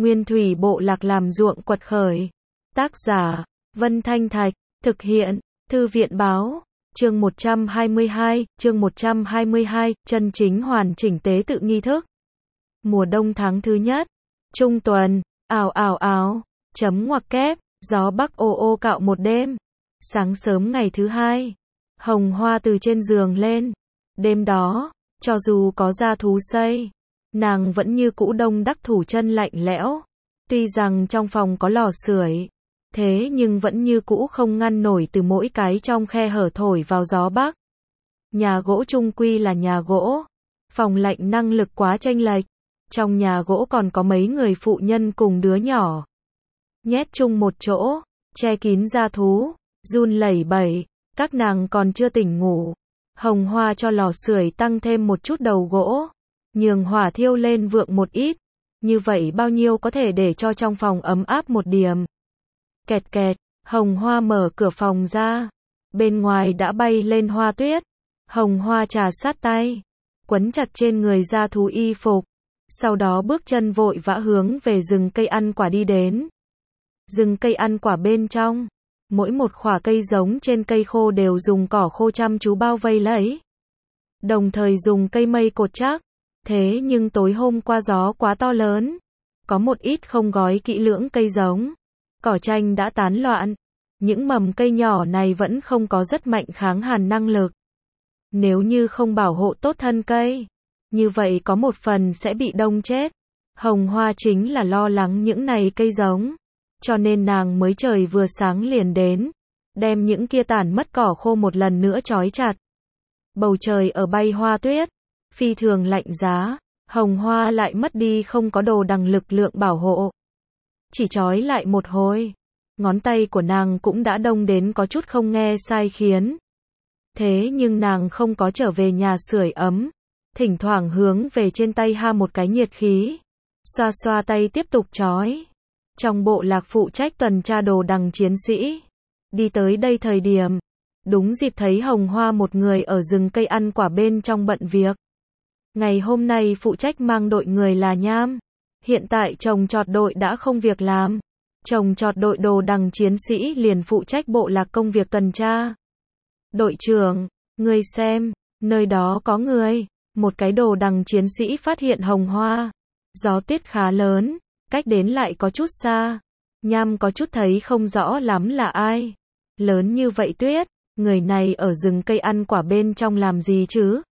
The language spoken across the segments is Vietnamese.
Nguyên thủy bộ lạc làm ruộng quật khởi. Tác giả, Vân Thanh Thạch, thực hiện, Thư viện Báo. Chương 122, chân chính hoàn chỉnh tế tự nghi thức. Mùa đông tháng thứ nhất, trung tuần, ào, chấm ngoặc kép, gió bắc ô ô cạo một đêm. Sáng sớm ngày thứ hai, Hồng Hoa từ trên giường lên. Đêm đó, cho dù có gia thú xây, nàng vẫn như cũ đông đắc thủ chân lạnh lẽo. Tuy rằng trong phòng có lò sưởi, thế nhưng vẫn như cũ không ngăn nổi từ mỗi cái trong khe hở thổi vào gió bắc. Nhà gỗ chung quy là nhà gỗ, phòng lạnh năng lực quá chênh lệch. Trong nhà gỗ còn có mấy người phụ nhân cùng đứa nhỏ. Nhét chung một chỗ, che kín gia thú, run lẩy bẩy, các nàng còn chưa tỉnh ngủ. Hồng Hoa cho lò sưởi tăng thêm một chút đầu gỗ, nhường hỏa thiêu lên vượng một ít. Như vậy bao nhiêu có thể để cho trong phòng ấm áp một điểm. Kẹt kẹt, Hồng Hoa mở cửa phòng ra. Bên ngoài đã bay lên hoa tuyết. Hồng Hoa trà sát tay, quấn chặt trên người gia thú y phục. Sau đó bước chân vội vã hướng về rừng cây ăn quả đi đến. Rừng cây ăn quả bên trong, mỗi một khỏa cây giống trên cây khô đều dùng cỏ khô chăm chú bao vây lấy. Đồng thời dùng cây mây cột chắc. Thế nhưng tối hôm qua gió quá to lớn, có một ít không gói kỹ lưỡng cây giống. Cỏ tranh đã tán loạn. Những mầm cây nhỏ này vẫn không có rất mạnh kháng hàn năng lực. Nếu như không bảo hộ tốt thân cây, như vậy có một phần sẽ bị đông chết. Hồng Hoa chính là lo lắng những này cây giống, cho nên nàng mới trời vừa sáng liền đến, đem những kia tàn mất cỏ khô một lần nữa trói chặt. Bầu trời ở bay hoa tuyết, phi thường lạnh giá. Hồng Hoa lại mất đi không có đồ đằng lực lượng bảo hộ. Chỉ trói lại một hồi, ngón tay của nàng cũng đã đông đến có chút không nghe sai khiến. Thế nhưng nàng không có trở về nhà sưởi ấm, thỉnh thoảng hướng về trên tay ha một cái nhiệt khí, xoa xoa tay tiếp tục trói. Trong bộ lạc phụ trách tuần tra đồ đằng chiến sĩ đi tới đây thời điểm, đúng dịp thấy Hồng Hoa một người ở rừng cây ăn quả bên trong bận việc. Ngày hôm nay phụ trách mang đội người là Nham. Hiện tại trồng trọt đội đã không việc làm. Trồng trọt đội đồ đằng chiến sĩ liền phụ trách bộ lạc công việc tuần tra. Đội trưởng, ngươi xem, nơi đó có người. Một cái đồ đằng chiến sĩ phát hiện Hồng Hoa. Gió tuyết khá lớn, cách đến lại có chút xa. Nham có chút thấy không rõ lắm là ai. Lớn như vậy tuyết, người này ở rừng cây ăn quả bên trong làm gì chứ?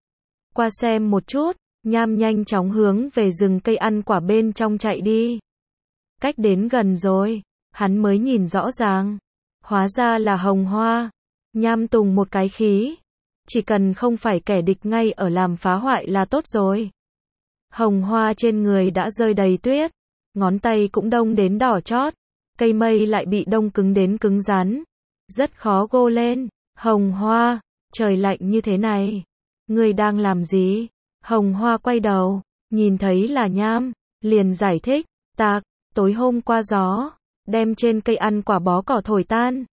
Qua xem một chút. Nham nhanh chóng hướng về rừng cây ăn quả bên trong chạy đi. Cách đến gần rồi, hắn mới nhìn rõ ràng. Hóa ra là Hồng Hoa. Nham tùng một cái khí. Chỉ cần không phải kẻ địch ngay ở làm phá hoại là tốt rồi. Hồng Hoa trên người đã rơi đầy tuyết. Ngón tay cũng đông đến đỏ chót. Cây mây lại bị đông cứng đến cứng rắn. Rất khó gô lên. Hồng Hoa, trời lạnh như thế này. Ngươi đang làm gì? Hồng Hoa quay đầu, nhìn thấy là Nham, liền giải thích, tối hôm qua gió, đem trên cây ăn quả bó cỏ thổi tan.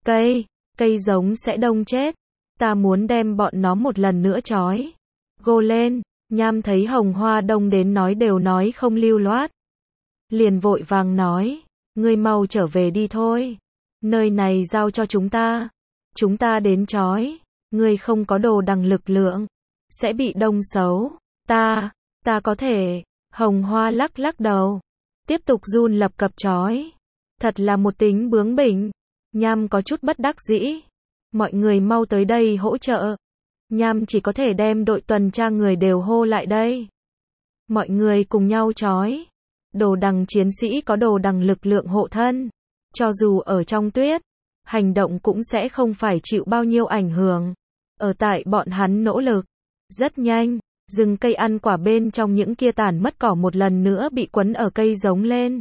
Cây giống sẽ đông chết. Ta muốn đem bọn nó một lần nữa trói. Gô lên, Nham thấy Hồng Hoa đông đến nói đều nói không lưu loát. Liền vội vàng nói, ngươi mau trở về đi thôi. Nơi này giao cho chúng ta. Chúng ta đến trói. Ngươi không có đồ đằng lực lượng, sẽ bị đông xấu. Ta có thể. Hồng Hoa lắc lắc đầu, tiếp tục run lập cập trói. Thật là một tính bướng bỉnh. Nham có chút bất đắc dĩ. Mọi người mau tới đây hỗ trợ. Nham chỉ có thể đem đội tuần tra người đều hô lại đây. Mọi người cùng nhau trói. Đồ đằng chiến sĩ có đồ đằng lực lượng hộ thân. Cho dù ở trong tuyết, hành động cũng sẽ không phải chịu bao nhiêu ảnh hưởng. Ở tại bọn hắn nỗ lực. Rất nhanh, rừng cây ăn quả bên trong những kia tàn mất cỏ một lần nữa bị quấn ở cây giống lên.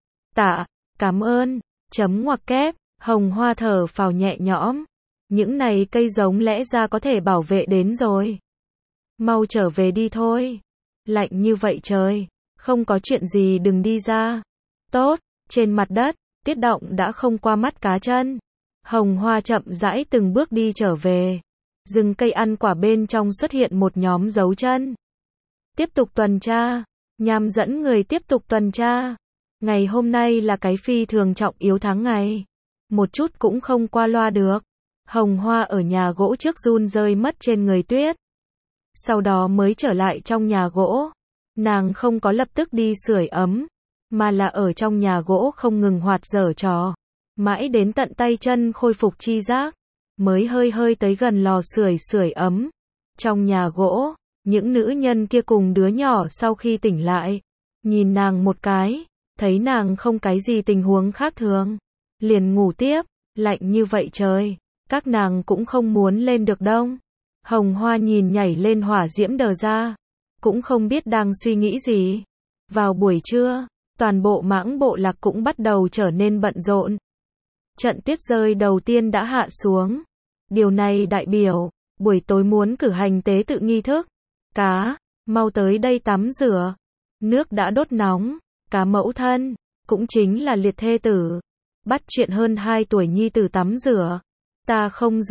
Cảm ơn, chấm ngoặc kép, Hồng Hoa thở phào nhẹ nhõm. Những này cây giống lẽ ra có thể bảo vệ đến rồi. Mau trở về đi thôi. Lạnh như vậy trời, không có chuyện gì đừng đi ra. Tốt, trên mặt đất, tuyết động đã không qua mắt cá chân. Hồng Hoa chậm rãi từng bước đi trở về. Rừng cây ăn quả bên trong xuất hiện một nhóm dấu chân. Tiếp tục tuần tra. Nham dẫn người tiếp tục tuần tra. Ngày hôm nay là cái phi thường trọng yếu tháng ngày. Một chút cũng không qua loa được. Hồng Hoa ở nhà gỗ trước run rơi mất trên người Tuyết. Sau đó mới trở lại trong nhà gỗ. Nàng không có lập tức đi sưởi ấm, mà là ở trong nhà gỗ không ngừng hoạt giở trò. Mãi đến tận tay chân khôi phục chi giác, mới hơi hơi tới gần lò sưởi ấm. Trong nhà gỗ, những nữ nhân kia cùng đứa nhỏ sau khi tỉnh lại, nhìn nàng một cái, thấy nàng không cái gì tình huống khác thường, liền ngủ tiếp. Lạnh như vậy trời, các nàng cũng không muốn lên được đông. Hồng Hoa nhìn nhảy lên hỏa diễm đờ ra, cũng không biết đang suy nghĩ gì. Vào buổi trưa, toàn bộ Mãng bộ lạc cũng bắt đầu trở nên bận rộn. Trận tuyết rơi đầu tiên đã hạ xuống. Điều này đại biểu, buổi tối muốn cử hành tế tự nghi thức. Cá, mau tới đây tắm rửa. Nước đã đốt nóng, cá mẫu thân, cũng chính là liệt thê tử. Bắt chuyện hơn 2 tuổi nhi tử tắm rửa. Ta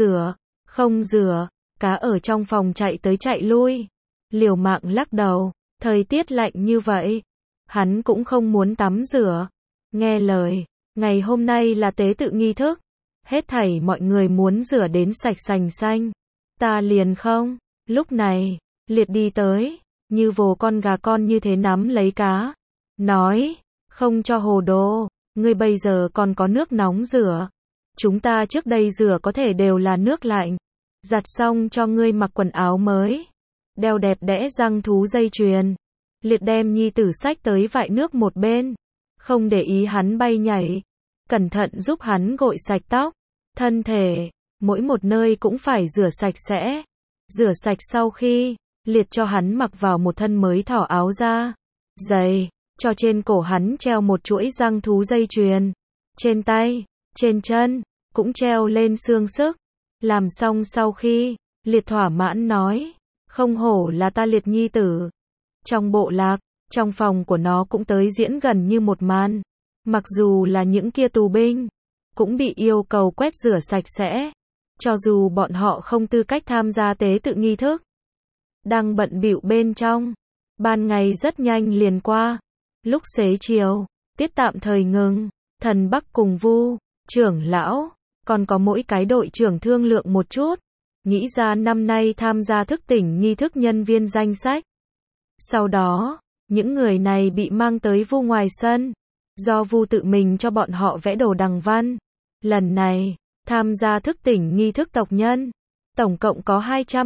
không rửa, cá ở trong phòng chạy tới chạy lui. Liều mạng lắc đầu, thời tiết lạnh như vậy, hắn cũng không muốn tắm rửa. Nghe lời, ngày hôm nay là tế tự nghi thức, hết thảy mọi người muốn rửa đến sạch sành xanh. Ta liền không. Lúc này, Liệt đi tới, như vồ con gà con như thế nắm lấy cá, nói, không cho hồ đồ, ngươi bây giờ còn có nước nóng rửa. Chúng ta trước đây rửa có thể đều là nước lạnh. Giặt xong cho ngươi mặc quần áo mới, đeo đẹp đẽ răng thú dây chuyền. Liệt đem nhi tử xách tới vại nước một bên, không để ý hắn bay nhảy, cẩn thận giúp hắn gội sạch tóc, thân thể, mỗi một nơi cũng phải rửa sạch sẽ. Rửa sạch sau khi, Liệt cho hắn mặc vào một thân mới thỏ áo da dày, cho trên cổ hắn treo một chuỗi răng thú dây chuyền, trên tay, trên chân, cũng treo lên xương sức. Làm xong sau khi, Liệt thỏa mãn nói, không hổ là ta Liệt nhi tử. Trong bộ lạc, trong phòng của nó cũng tới diễn gần như một màn. Mặc dù là những kia tù binh, cũng bị yêu cầu quét rửa sạch sẽ. Cho dù bọn họ không tư cách tham gia tế tự nghi thức. Đang bận bịu bên trong, ban ngày rất nhanh liền qua. Lúc xế chiều, tiết tạm thời ngừng, Thần Bắc cùng Vu, trưởng lão, còn có mỗi cái đội trưởng thương lượng một chút, nghĩ ra năm nay tham gia thức tỉnh nghi thức nhân viên danh sách. Sau đó, những người này bị mang tới Vu ngoài sân, do Vu tự mình cho bọn họ vẽ đồ đằng văn. Lần này, tham gia thức tỉnh nghi thức tộc nhân, tổng cộng có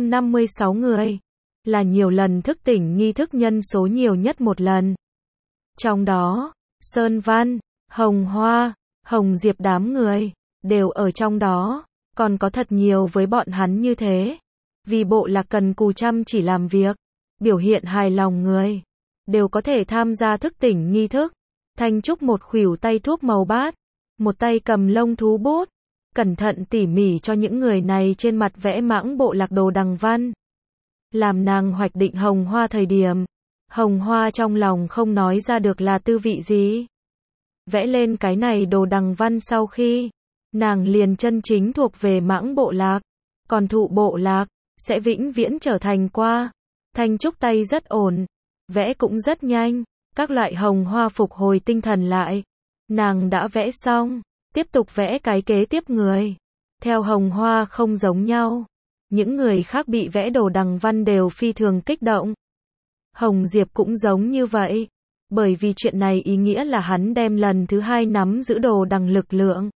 256 người, là nhiều lần thức tỉnh nghi thức nhân số nhiều nhất một lần. Trong đó, Sơn Văn, Hồng Hoa, Hồng Diệp đám người, đều ở trong đó, còn có thật nhiều với bọn hắn như thế. Vì bộ lạc cần cù chăm chỉ làm việc, biểu hiện hài lòng người, đều có thể tham gia thức tỉnh nghi thức. Thanh Trúc một khuỷu tay thuốc màu bát, một tay cầm lông thú bút, cẩn thận tỉ mỉ cho những người này trên mặt vẽ Mãng bộ lạc đồ đằng văn. Làm nàng hoạch định Hồng Hoa thời điểm, Hồng Hoa trong lòng không nói ra được là tư vị gì. Vẽ lên cái này đồ đằng văn sau khi, nàng liền chân chính thuộc về Mãng bộ lạc, còn Thụ bộ lạc sẽ vĩnh viễn trở thành qua. Thanh Trúc tay rất ổn, vẽ cũng rất nhanh, các loại hồng hoa phục hồi tinh thần lại. Nàng đã vẽ xong, tiếp tục vẽ cái kế tiếp người. Theo Hồng Hoa không giống nhau, những người khác bị vẽ đồ đằng văn đều phi thường kích động. Hồng Diệp cũng giống như vậy, bởi vì chuyện này ý nghĩa là hắn đem lần thứ 2 nắm giữ đồ đằng lực lượng.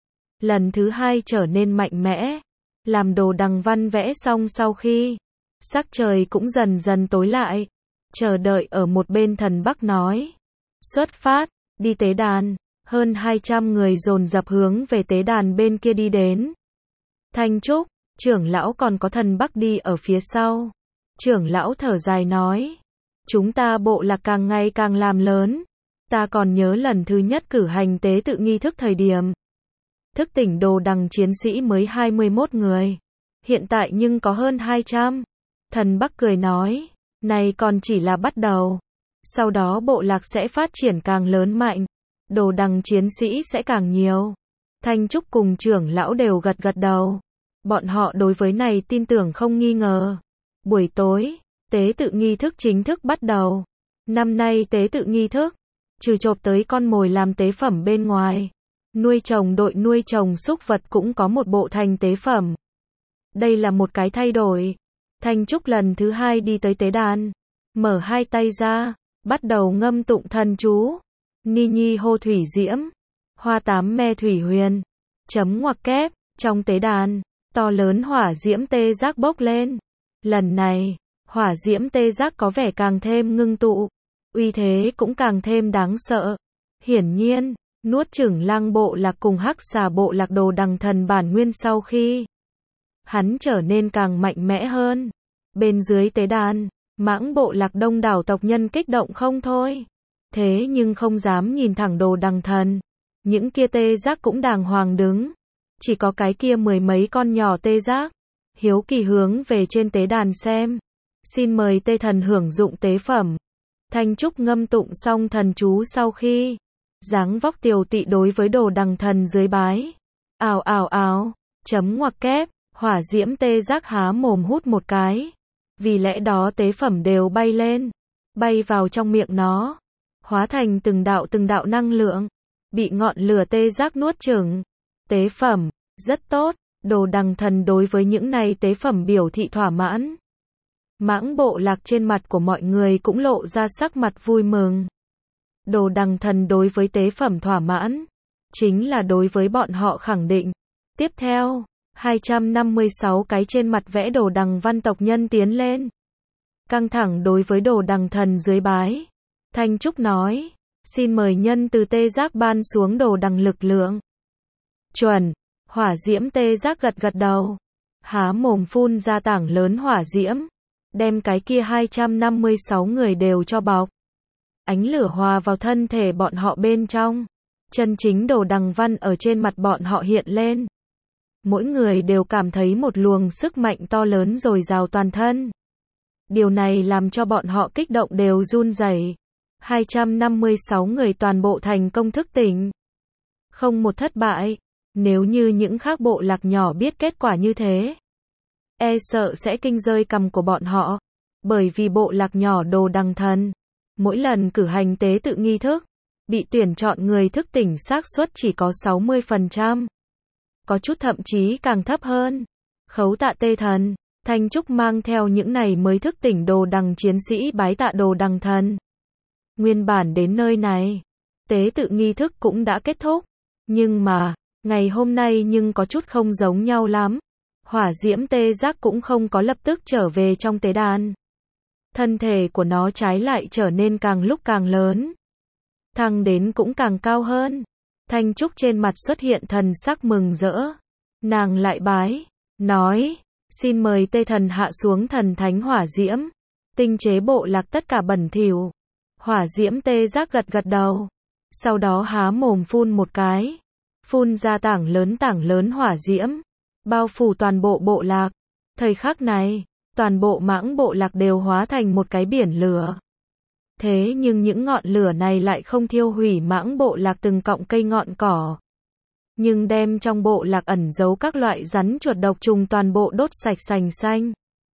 Lần thứ 2 trở nên mạnh mẽ. Làm đồ đằng văn vẽ xong sau khi, sắc trời cũng dần dần tối lại. Chờ đợi ở một bên Thần Bắc nói, xuất phát, đi tế đàn. Hơn 200 người dồn dập hướng về tế đàn bên kia đi đến. Thanh Trúc, trưởng lão còn có Thần Bắc đi ở phía sau. Trưởng lão thở dài nói, chúng ta bộ lạc càng ngày càng làm lớn. Ta còn nhớ lần thứ nhất cử hành tế tự nghi thức thời điểm, thức tỉnh đồ đằng chiến sĩ mới 21 người. Hiện tại nhưng có hơn 200. Thần Bắc cười nói, này còn chỉ là bắt đầu. Sau đó bộ lạc sẽ phát triển càng lớn mạnh. Đồ đằng chiến sĩ sẽ càng nhiều. Thanh Trúc cùng trưởng lão đều gật gật đầu. Bọn họ đối với này tin tưởng không nghi ngờ. Buổi tối, tế tự nghi thức chính thức bắt đầu. Năm nay tế tự nghi thức trừ chộp tới con mồi làm tế phẩm bên ngoài. Nuôi trồng đội nuôi trồng súc vật cũng có một bộ thành tế phẩm. Đây là một cái thay đổi. Thanh Trúc lần thứ 2 đi tới tế đàn, mở hai tay ra, bắt đầu ngâm tụng thần chú. Ni nhi hô thủy diễm, hoa tám me thủy huyền. Chấm ngoặc kép, trong tế đàn, to lớn hỏa diễm tê giác bốc lên. Lần này, hỏa diễm tê giác có vẻ càng thêm ngưng tụ, uy thế cũng càng thêm đáng sợ. Hiển nhiên, nuốt chửng Lang bộ lạc cùng Hắc Xà bộ lạc Đồ Đằng Thần bản nguyên sau khi hắn trở nên càng mạnh mẽ hơn. Bên dưới tế đàn, Mãng bộ lạc đông đảo tộc nhân kích động không thôi. Thế nhưng không dám nhìn thẳng Đồ Đằng Thần. Những kia tê giác cũng đàng hoàng đứng. Chỉ có cái kia mười mấy con nhỏ tê giác hiếu kỳ hướng về trên tế đàn xem. Xin mời tê thần hưởng dụng tế phẩm. Thanh Trúc ngâm tụng xong thần chú sau khi dáng vóc tiều tụy đối với Đồ Đằng Thần dưới bái. Ào ào ào, chấm ngoặc kép, hỏa diễm tê giác há mồm hút một cái. Vì lẽ đó tế phẩm đều bay lên, bay vào trong miệng nó, hóa thành từng đạo năng lượng, bị ngọn lửa tê giác nuốt chửng. Tế phẩm, rất tốt, Đồ Đằng Thần đối với những này tế phẩm biểu thị thỏa mãn. Mãng bộ lạc trên mặt của mọi người cũng lộ ra sắc mặt vui mừng. Đồ Đằng Thần đối với tế phẩm thỏa mãn, chính là đối với bọn họ khẳng định. Tiếp theo, 256 cái trên mặt vẽ Đồ Đằng văn tộc nhân tiến lên. Căng thẳng đối với Đồ Đằng Thần dưới bái. Thanh Trúc nói, xin mời nhân từ tê giác ban xuống Đồ Đằng lực lượng. Chuẩn, hỏa diễm tê giác gật gật đầu. Há mồm phun ra tảng lớn hỏa diễm. Đem cái kia 256 người đều cho bọc. Ánh lửa hòa vào thân thể bọn họ bên trong. Chân chính Đồ Đằng văn ở trên mặt bọn họ hiện lên. Mỗi người đều cảm thấy một luồng sức mạnh to lớn dồi dào toàn thân. Điều này làm cho bọn họ kích động đều run rẩy. 256 người toàn bộ thành công thức tỉnh. Không một thất bại. Nếu như những khác bộ lạc nhỏ biết kết quả như thế, e sợ sẽ kinh rơi cằm của bọn họ. Bởi vì bộ lạc nhỏ Đồ Đằng Thần, mỗi lần cử hành tế tự nghi thức, bị tuyển chọn người thức tỉnh xác suất chỉ có 60%. Có chút thậm chí càng thấp hơn. Khấu tạ tê thần, Thanh Trúc mang theo những này mới thức tỉnh Đồ Đằng chiến sĩ bái tạ Đồ Đằng Thần. Nguyên bản đến nơi này, tế tự nghi thức cũng đã kết thúc. Nhưng mà, ngày hôm nay nhưng có chút không giống nhau lắm. Hỏa diễm tê giác cũng không có lập tức trở về trong tế đàn. Thân thể của nó trái lại trở nên càng lúc càng lớn. Thăng đến cũng càng cao hơn. Thanh Trúc trên mặt xuất hiện thần sắc mừng rỡ. Nàng lại bái, nói, xin mời tê thần hạ xuống thần thánh hỏa diễm. Tinh chế bộ lạc tất cả bẩn thỉu. Hỏa diễm tê giác gật gật đầu. Sau đó há mồm phun một cái. Phun ra tảng lớn hỏa diễm. Bao phủ toàn bộ bộ lạc. Thời khắc này, toàn bộ Mãng bộ lạc đều hóa thành một cái biển lửa. Thế nhưng những ngọn lửa này lại không thiêu hủy Mãng bộ lạc từng cọng cây ngọn cỏ. Nhưng đem trong bộ lạc ẩn giấu các loại rắn chuột độc trùng toàn bộ đốt sạch sành xanh.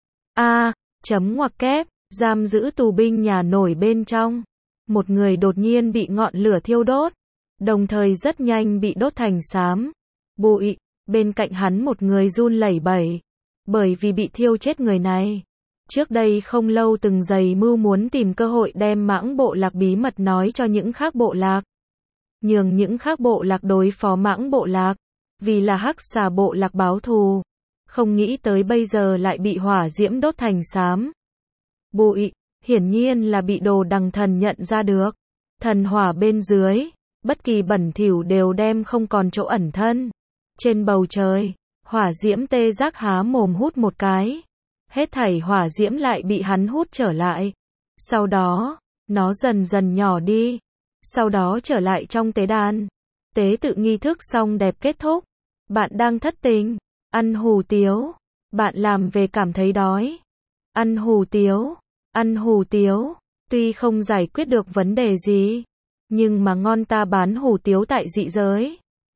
Chấm ngoặc kép, giam giữ tù binh nhà nổi bên trong. Một người đột nhiên bị ngọn lửa thiêu đốt. Đồng thời rất nhanh bị đốt thành xám bụi. Bên cạnh hắn một người run lẩy bẩy. Bởi vì bị thiêu chết người này. Trước đây không lâu từng dày mưu muốn tìm cơ hội đem Mãng bộ lạc bí mật nói cho những khác bộ lạc. Nhường những khác bộ lạc đối phó Mãng bộ lạc. Vì là Hắc Xà bộ lạc báo thù. Không nghĩ tới bây giờ lại bị hỏa diễm đốt thành xám bụi. Hiển nhiên là bị Đồ Đằng Thần nhận ra được. Thần hỏa bên dưới, bất kỳ bẩn thỉu đều đem không còn chỗ ẩn thân. Trên bầu trời, hỏa diễm tê giác há mồm hút một cái. Hết thảy hỏa diễm lại bị hắn hút trở lại. Sau đó, nó dần dần nhỏ đi. Sau đó trở lại trong tế đàn. Tế tự nghi thức xong đẹp kết thúc. Bạn đang thất tình, ăn hủ tiếu. Bạn làm về cảm thấy đói. Ăn hủ tiếu, ăn hủ tiếu. Tuy không giải quyết được vấn đề gì, nhưng mà ngon, ta bán hủ tiếu tại dị giới.